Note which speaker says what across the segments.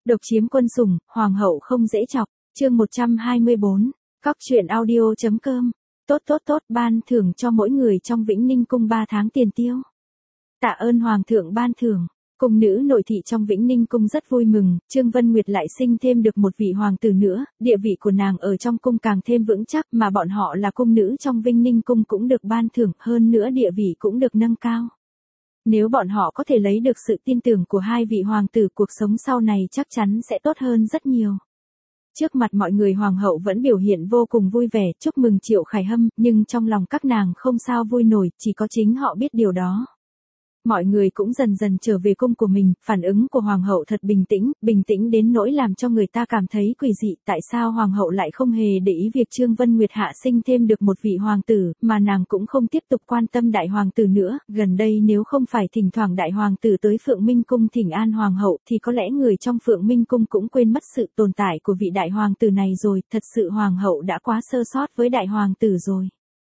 Speaker 1: Độc chiếm quân sủng, hoàng hậu không dễ chọc, chương 124, Cóc truyện audio.com, tốt, ban thưởng cho mỗi người trong Vĩnh Ninh cung 3 tháng tiền tiêu. Tạ ơn hoàng thượng ban thưởng, cung nữ nội thị trong Vĩnh Ninh cung rất vui mừng, Trương Vân Nguyệt lại sinh thêm được một vị hoàng tử nữa, địa vị của nàng ở trong cung càng thêm vững chắc mà bọn họ là cung nữ trong Vĩnh Ninh cung cũng được ban thưởng, hơn nữa địa vị cũng được nâng cao. Nếu bọn họ có thể lấy được sự tin tưởng của hai vị hoàng tử, cuộc sống sau này chắc chắn sẽ tốt hơn rất nhiều. Trước mặt mọi người hoàng hậu vẫn biểu hiện vô cùng vui vẻ, chúc mừng Triệu Khải Hâm, nhưng trong lòng các nàng không sao vui nổi, chỉ có chính họ biết điều đó. Mọi người cũng dần dần trở về cung của mình, phản ứng của hoàng hậu thật bình tĩnh đến nỗi làm cho người ta cảm thấy quỷ dị, tại sao hoàng hậu lại không hề để ý việc Trương Vân Nguyệt hạ sinh thêm được một vị hoàng tử, mà nàng cũng không tiếp tục quan tâm đại hoàng tử nữa, gần đây nếu không phải thỉnh thoảng đại hoàng tử tới Phượng Minh cung thỉnh an hoàng hậu thì có lẽ người trong Phượng Minh cung cũng quên mất sự tồn tại của vị đại hoàng tử này rồi, thật sự hoàng hậu đã quá sơ sót với đại hoàng tử rồi.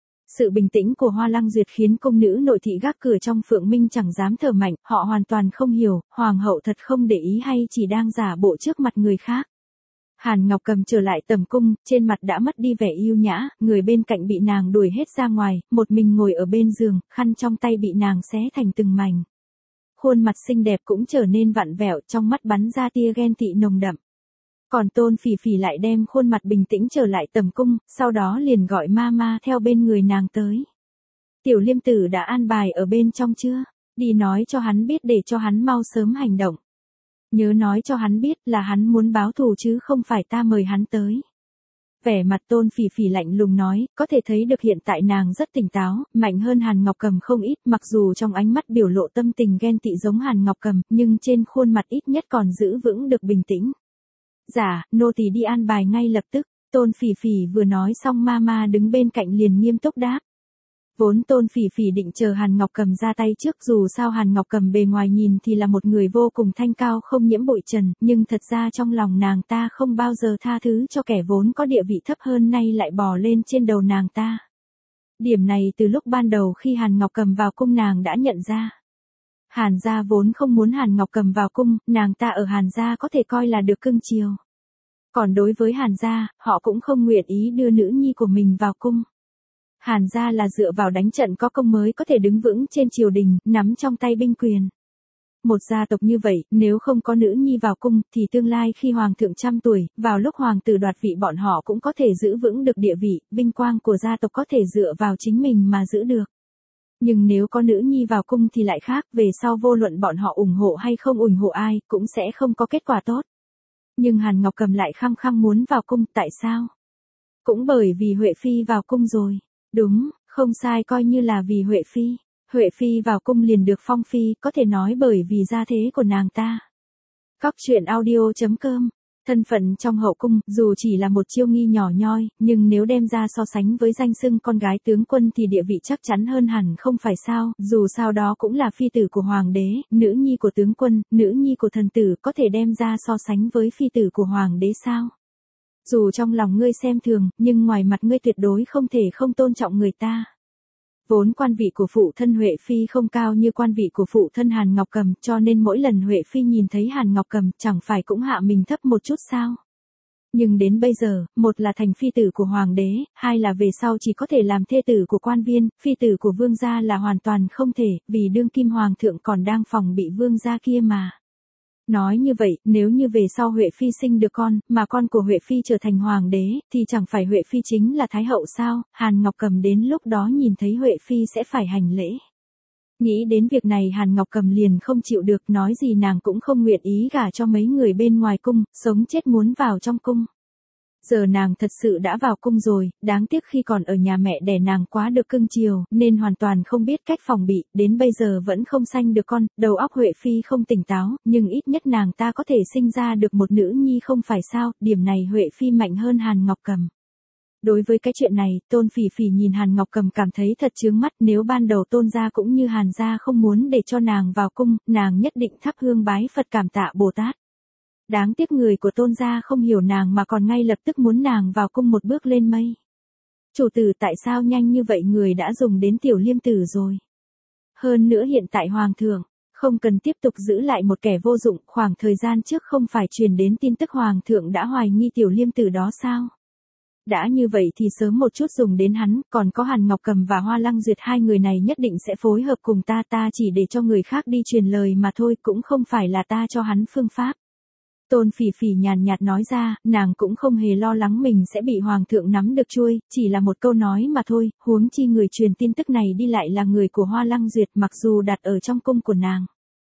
Speaker 1: Sự bình tĩnh của Hoa Lăng Duyệt khiến cung nữ nội thị gác cửa trong Phượng Minh chẳng dám thở mạnh, họ hoàn toàn không hiểu, hoàng hậu thật không để ý hay chỉ đang giả bộ trước mặt người khác. Hàn Ngọc Cầm trở lại tầm cung, trên mặt đã mất đi vẻ yêu nhã, người bên cạnh bị nàng đuổi hết ra ngoài, một mình ngồi ở bên giường, khăn trong tay bị nàng xé thành từng mảnh. Khuôn mặt xinh đẹp cũng trở nên vặn vẹo, trong mắt bắn ra tia ghen tị nồng đậm. Còn Tôn Phỉ Phỉ lại đem khuôn mặt bình tĩnh trở lại tầm cung, sau đó liền gọi Mama theo bên người nàng tới. Tiểu Liêm Tử đã an bài ở bên trong chưa? Đi nói cho hắn biết để cho hắn mau sớm hành động. Nhớ nói cho hắn biết là hắn muốn báo thù chứ không phải ta mời hắn tới. Vẻ mặt Tôn Phỉ Phỉ lạnh lùng nói, có thể thấy được hiện tại nàng rất tỉnh táo, mạnh hơn Hàn Ngọc Cầm không ít, mặc dù trong ánh mắt biểu lộ tâm tình ghen tị giống Hàn Ngọc Cầm, nhưng trên khuôn mặt ít nhất còn giữ vững được bình tĩnh. Dạ, nô tỳ đi an bài ngay lập tức, Tôn Phỉ Phỉ vừa nói xong Mama đứng bên cạnh liền nghiêm túc đáp. Vốn Tôn Phỉ Phỉ định chờ Hàn Ngọc Cầm ra tay trước, dù sao Hàn Ngọc Cầm bề ngoài nhìn thì là một người vô cùng thanh cao không nhiễm bụi trần, nhưng thật ra trong lòng nàng ta không bao giờ tha thứ cho kẻ vốn có địa vị thấp hơn nay lại bò lên trên đầu nàng ta. Điểm này từ lúc ban đầu khi Hàn Ngọc Cầm vào cung nàng đã nhận ra. Hàn gia vốn không muốn Hàn Ngọc Cầm vào cung, nàng ta ở Hàn gia có thể coi là được cưng chiều. Còn đối với Hàn gia, họ cũng không nguyện ý đưa nữ nhi của mình vào cung. Hàn gia là dựa vào đánh trận có công mới có thể đứng vững trên triều đình, nắm trong tay binh quyền. Một gia tộc như vậy, nếu không có nữ nhi vào cung, thì tương lai khi hoàng thượng trăm tuổi, vào lúc hoàng tử đoạt vị bọn họ cũng có thể giữ vững được địa vị, vinh quang của gia tộc có thể dựa vào chính mình mà giữ được. Nhưng nếu có nữ nhi vào cung thì lại khác, về sau vô luận bọn họ ủng hộ hay không ủng hộ ai, cũng sẽ không có kết quả tốt. Nhưng Hàn Ngọc Cầm lại khăng khăng muốn vào cung, tại sao? Cũng bởi vì Huệ Phi vào cung rồi. Đúng, không sai, coi như là vì Huệ Phi. Huệ Phi vào cung liền được phong phi, có thể nói bởi vì gia thế của nàng ta. Cóc truyện audio.com. Thân phận trong hậu cung, dù chỉ là một chiêu nghi nhỏ nhoi, nhưng nếu đem ra so sánh với danh xưng con gái tướng quân thì địa vị chắc chắn hơn hẳn không phải sao, dù sao đó cũng là phi tử của hoàng đế, nữ nhi của tướng quân, nữ nhi của thần tử, có thể đem ra so sánh với phi tử của hoàng đế sao? Dù trong lòng ngươi xem thường, nhưng ngoài mặt ngươi tuyệt đối không thể không tôn trọng người ta. Vốn quan vị của phụ thân Huệ Phi không cao như quan vị của phụ thân Hàn Ngọc Cầm, cho nên mỗi lần Huệ Phi nhìn thấy Hàn Ngọc Cầm chẳng phải cũng hạ mình thấp một chút sao. Nhưng đến bây giờ, một là thành phi tử của hoàng đế, hai là về sau chỉ có thể làm thê tử của quan viên, phi tử của vương gia là hoàn toàn không thể, vì đương kim hoàng thượng còn đang phòng bị vương gia kia mà. Nói như vậy, nếu như về sau Huệ Phi sinh được con, mà con của Huệ Phi trở thành hoàng đế, thì chẳng phải Huệ Phi chính là Thái hậu sao? Hàn Ngọc Cầm đến lúc đó nhìn thấy Huệ Phi sẽ phải hành lễ. Nghĩ đến việc này Hàn Ngọc Cầm liền không chịu được, nói gì nàng cũng không nguyện ý gả cho mấy người bên ngoài cung, sống chết muốn vào trong cung. Giờ nàng thật sự đã vào cung rồi, đáng tiếc khi còn ở nhà mẹ đẻ nàng quá được cưng chiều, nên hoàn toàn không biết cách phòng bị, đến bây giờ vẫn không sanh được con, đầu óc Huệ Phi không tỉnh táo, nhưng ít nhất nàng ta có thể sinh ra được một nữ nhi không phải sao, điểm này Huệ Phi mạnh hơn Hàn Ngọc Cầm. Đối với cái chuyện này, Tôn Phỉ Phỉ nhìn Hàn Ngọc Cầm cảm thấy thật chướng mắt, nếu ban đầu Tôn gia cũng như Hàn gia không muốn để cho nàng vào cung, nàng nhất định thắp hương bái Phật cảm tạ Bồ Tát. Đáng tiếc người của Tôn gia không hiểu nàng mà còn ngay lập tức muốn nàng vào cung một bước lên mây. Chủ tử, tại sao nhanh như vậy người đã dùng đến Tiểu Liêm Tử rồi? Hơn nữa hiện tại hoàng thượng Không cần tiếp tục giữ lại một kẻ vô dụng, khoảng thời gian trước không phải truyền đến tin tức Hoàng thượng đã hoài nghi Tiểu Liêm Tử đó sao? Đã như vậy thì sớm một chút dùng đến hắn, còn có Hàn Ngọc Cầm và Hoa Lăng Duyệt, hai người này nhất định sẽ phối hợp cùng ta chỉ để cho người khác đi truyền lời mà thôi, cũng không phải là ta cho hắn phương pháp. Tôn Phỉ Phỉ nhàn nhạt nói ra, nàng cũng không hề lo lắng mình sẽ bị Hoàng thượng nắm được chuôi, chỉ là một câu nói mà thôi, huống chi người truyền tin tức này đi lại là người của Hoa Lăng Duyệt mặc dù đặt ở trong cung của nàng.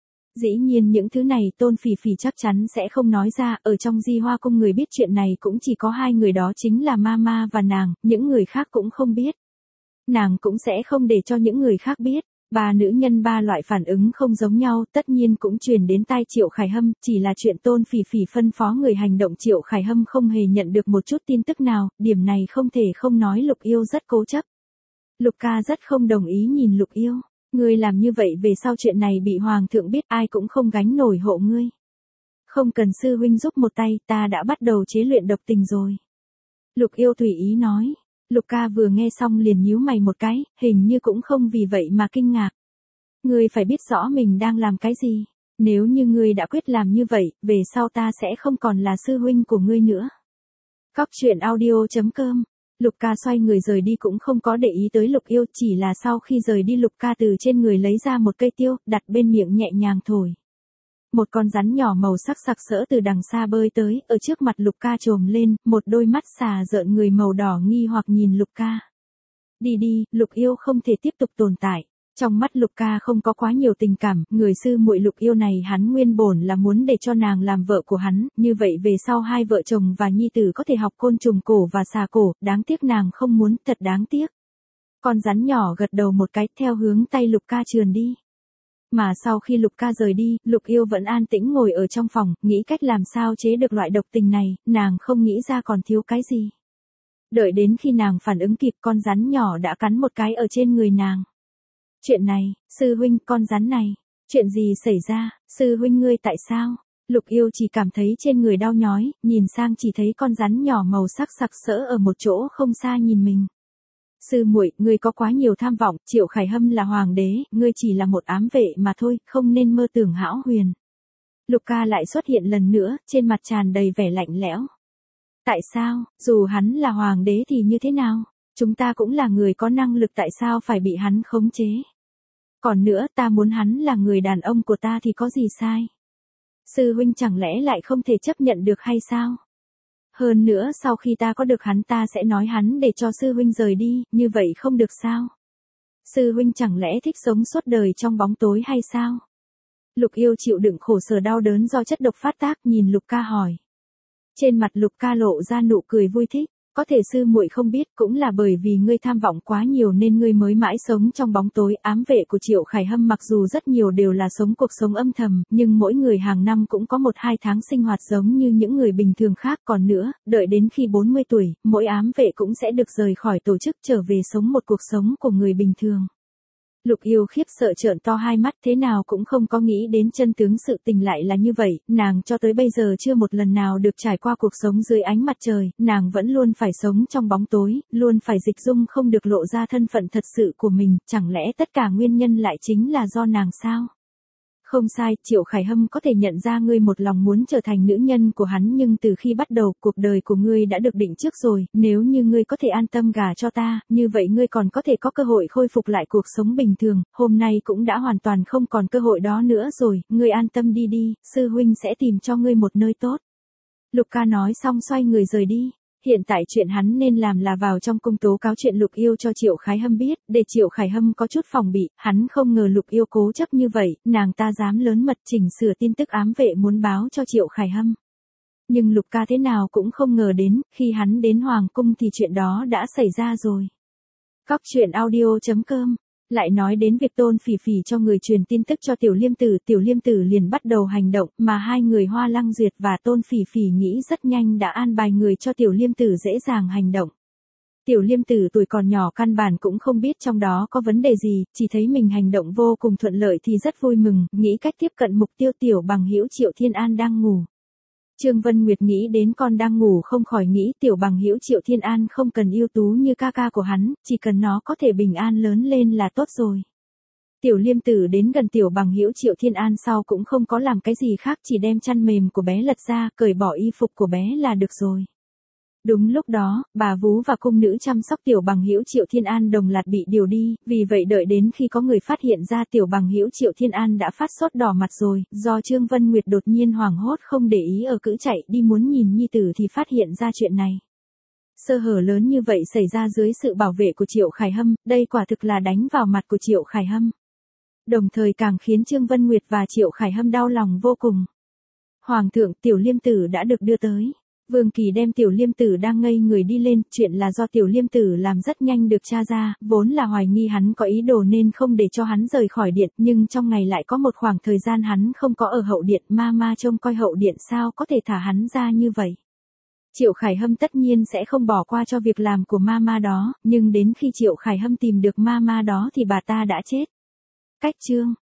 Speaker 1: Dĩ nhiên những thứ này Tôn Phỉ Phỉ chắc chắn sẽ không nói ra, ở trong Di Hoa cung người biết chuyện này cũng chỉ có hai người, đó chính là Mama và nàng, những người khác cũng không biết. Nàng cũng sẽ không để cho những người khác biết. Ba nữ nhân ba loại phản ứng không giống nhau, tất nhiên cũng truyền đến tai Triệu Khải Hâm, chỉ là chuyện Tôn Phỉ Phỉ phân phó người hành động, Triệu Khải Hâm không hề nhận được một chút tin tức nào, điểm này không thể không nói Lục Yêu rất cố chấp. Lục ca rất không đồng ý nhìn Lục Yêu. Ngươi làm như vậy về sau chuyện này bị Hoàng thượng biết ai cũng không gánh nổi hộ ngươi. Không cần sư huynh giúp một tay, ta đã bắt đầu chế luyện độc tình rồi. Lục Yêu tùy ý nói. Lục ca vừa nghe xong liền nhíu mày một cái, hình như cũng không vì vậy mà kinh ngạc. Ngươi phải biết rõ mình đang làm cái gì. Nếu như ngươi đã quyết làm như vậy, về sau ta sẽ không còn là sư huynh của ngươi nữa. Cóc truyện audio.com. Lục ca xoay người rời đi cũng không có để ý tới Lục Yêu, chỉ là sau khi rời đi Lục ca từ trên người lấy ra một cây tiêu, đặt bên miệng nhẹ nhàng thổi. Một con rắn nhỏ màu sắc sặc sỡ từ đằng xa bơi tới, ở trước mặt Lục ca trồm lên, một đôi mắt xà rợn người màu đỏ nghi hoặc nhìn Lục ca. Đi đi, Lục Yêu không thể tiếp tục tồn tại. Trong mắt Lục ca không có quá nhiều tình cảm, người sư muội Lục Yêu này hắn nguyên bổn là muốn để cho nàng làm vợ của hắn, như vậy về sau hai vợ chồng và nhi tử có thể học côn trùng cổ và xà cổ, đáng tiếc nàng không muốn, thật đáng tiếc. Con rắn nhỏ gật đầu một cái theo hướng tay Lục ca trườn đi. Mà sau khi Lục ca rời đi, Lục Yêu vẫn an tĩnh ngồi ở trong phòng, nghĩ cách làm sao chế được loại độc tình này, nàng không nghĩ ra còn thiếu cái gì. Đợi đến khi nàng phản ứng kịp, con rắn nhỏ đã cắn một cái ở trên người nàng. Chuyện này, sư huynh, con rắn này, chuyện gì xảy ra, sư huynh ngươi tại sao? Lục Yêu chỉ cảm thấy trên người đau nhói, nhìn sang chỉ thấy con rắn nhỏ màu sắc sặc sỡ ở một chỗ không xa nhìn mình. Sư muội, ngươi có quá nhiều tham vọng, Triệu Khải Hâm là hoàng đế, ngươi chỉ là một ám vệ mà thôi, không nên mơ tưởng hão huyền. Lục ca lại xuất hiện lần nữa, trên mặt tràn đầy vẻ lạnh lẽo. Tại sao, dù hắn là hoàng đế thì như thế nào? Chúng ta cũng là người có năng lực, tại sao phải bị hắn khống chế? Còn nữa, ta muốn hắn là người đàn ông của ta thì có gì sai? Sư huynh chẳng lẽ lại không thể chấp nhận được hay sao? Hơn nữa sau khi ta có được hắn ta sẽ nói hắn để cho sư huynh rời đi, như vậy không được sao? Sư huynh chẳng lẽ thích sống suốt đời trong bóng tối hay sao? Lục Yêu chịu đựng khổ sở đau đớn do chất độc phát tác, nhìn Lục ca hỏi. Trên mặt Lục ca lộ ra nụ cười vui thích. Có thể sư muội không biết, cũng là bởi vì ngươi tham vọng quá nhiều nên ngươi mới mãi sống trong bóng tối. Ám vệ của Triệu Khải Hâm mặc dù rất nhiều đều là sống cuộc sống âm thầm, nhưng mỗi người hàng năm cũng có 1-2 tháng sinh hoạt giống như những người bình thường khác. Còn nữa, đợi đến khi 40 tuổi, mỗi ám vệ cũng sẽ được rời khỏi tổ chức trở về sống một cuộc sống của người bình thường. Lục Yêu khiếp sợ trợn to hai mắt, thế nào cũng không có nghĩ đến chân tướng sự tình lại là như vậy, nàng cho tới bây giờ chưa một lần nào được trải qua cuộc sống dưới ánh mặt trời, nàng vẫn luôn phải sống trong bóng tối, luôn phải dịch dung không được lộ ra thân phận thật sự của mình, chẳng lẽ tất cả nguyên nhân lại chính là do nàng sao? Không sai, Triệu Khải Hâm có thể nhận ra ngươi một lòng muốn trở thành nữ nhân của hắn, nhưng từ khi bắt đầu, cuộc đời của ngươi đã được định trước rồi, nếu như ngươi có thể an tâm gả cho ta, như vậy ngươi còn có thể có cơ hội khôi phục lại cuộc sống bình thường, hôm nay cũng đã hoàn toàn không còn cơ hội đó nữa rồi, ngươi an tâm đi đi, sư huynh sẽ tìm cho ngươi một nơi tốt. Lục ca nói xong xoay người rời đi. Hiện tại chuyện hắn nên làm là vào trong cung tố cáo chuyện Lục Yêu cho Triệu Khải Hâm biết, để Triệu Khải Hâm có chút phòng bị, hắn không ngờ Lục Yêu cố chấp như vậy, nàng ta dám lớn mật chỉnh sửa tin tức ám vệ muốn báo cho Triệu Khải Hâm. Nhưng Lục ca thế nào cũng không ngờ đến, khi hắn đến Hoàng cung thì chuyện đó đã xảy ra rồi. Cóc truyện audio.com. Lại nói đến việc Tôn Phỉ Phỉ cho người truyền tin tức cho Tiểu Liêm Tử liền bắt đầu hành động, mà hai người Hoa Lăng Duyệt và Tôn Phỉ Phỉ nghĩ rất nhanh đã an bài người cho Tiểu Liêm Tử dễ dàng hành động. Tiểu Liêm Tử tuổi còn nhỏ căn bản cũng không biết trong đó có vấn đề gì, chỉ thấy mình hành động vô cùng thuận lợi thì rất vui mừng, nghĩ cách tiếp cận mục tiêu. Tiểu bằng hữu Triệu Thiên An đang ngủ. Trương Vân Nguyệt nghĩ đến con đang ngủ không khỏi nghĩ Tiểu bằng hữu Triệu Thiên An không cần ưu tú như ca ca của hắn, chỉ cần nó có thể bình an lớn lên là tốt rồi. Tiểu Liêm Tử đến gần tiểu bằng hữu Triệu Thiên An sau cũng không có làm cái gì khác, chỉ đem chăn mềm của bé lật ra, cởi bỏ y phục của bé là được rồi. Đúng lúc đó, bà vú và cung nữ chăm sóc tiểu bằng hữu Triệu Thiên An đồng loạt bị điều đi, vì vậy đợi đến khi có người phát hiện ra tiểu bằng hữu Triệu Thiên An đã phát sốt đỏ mặt rồi, do Trương Vân Nguyệt đột nhiên hoảng hốt không để ý ở cữ chạy đi muốn nhìn nhi tử thì phát hiện ra chuyện này. Sơ hở lớn như vậy xảy ra dưới sự bảo vệ của Triệu Khải Hâm, đây quả thực là đánh vào mặt của Triệu Khải Hâm. Đồng thời càng khiến Trương Vân Nguyệt và Triệu Khải Hâm đau lòng vô cùng. Hoàng thượng, tiểu Liêm Tử đã được đưa tới. Vương Kỳ đem tiểu Liêm Tử đang ngây người đi lên, chuyện là do tiểu Liêm Tử làm rất nhanh được tra ra, vốn là hoài nghi hắn có ý đồ nên không để cho hắn rời khỏi điện, nhưng trong ngày lại có một khoảng thời gian hắn không có ở hậu điện, Mama trông coi hậu điện sao có thể thả hắn ra như vậy. Triệu Khải Hâm tất nhiên sẽ không bỏ qua cho việc làm của Mama đó, nhưng đến khi Triệu Khải Hâm tìm được Mama đó thì bà ta đã chết. Cách chương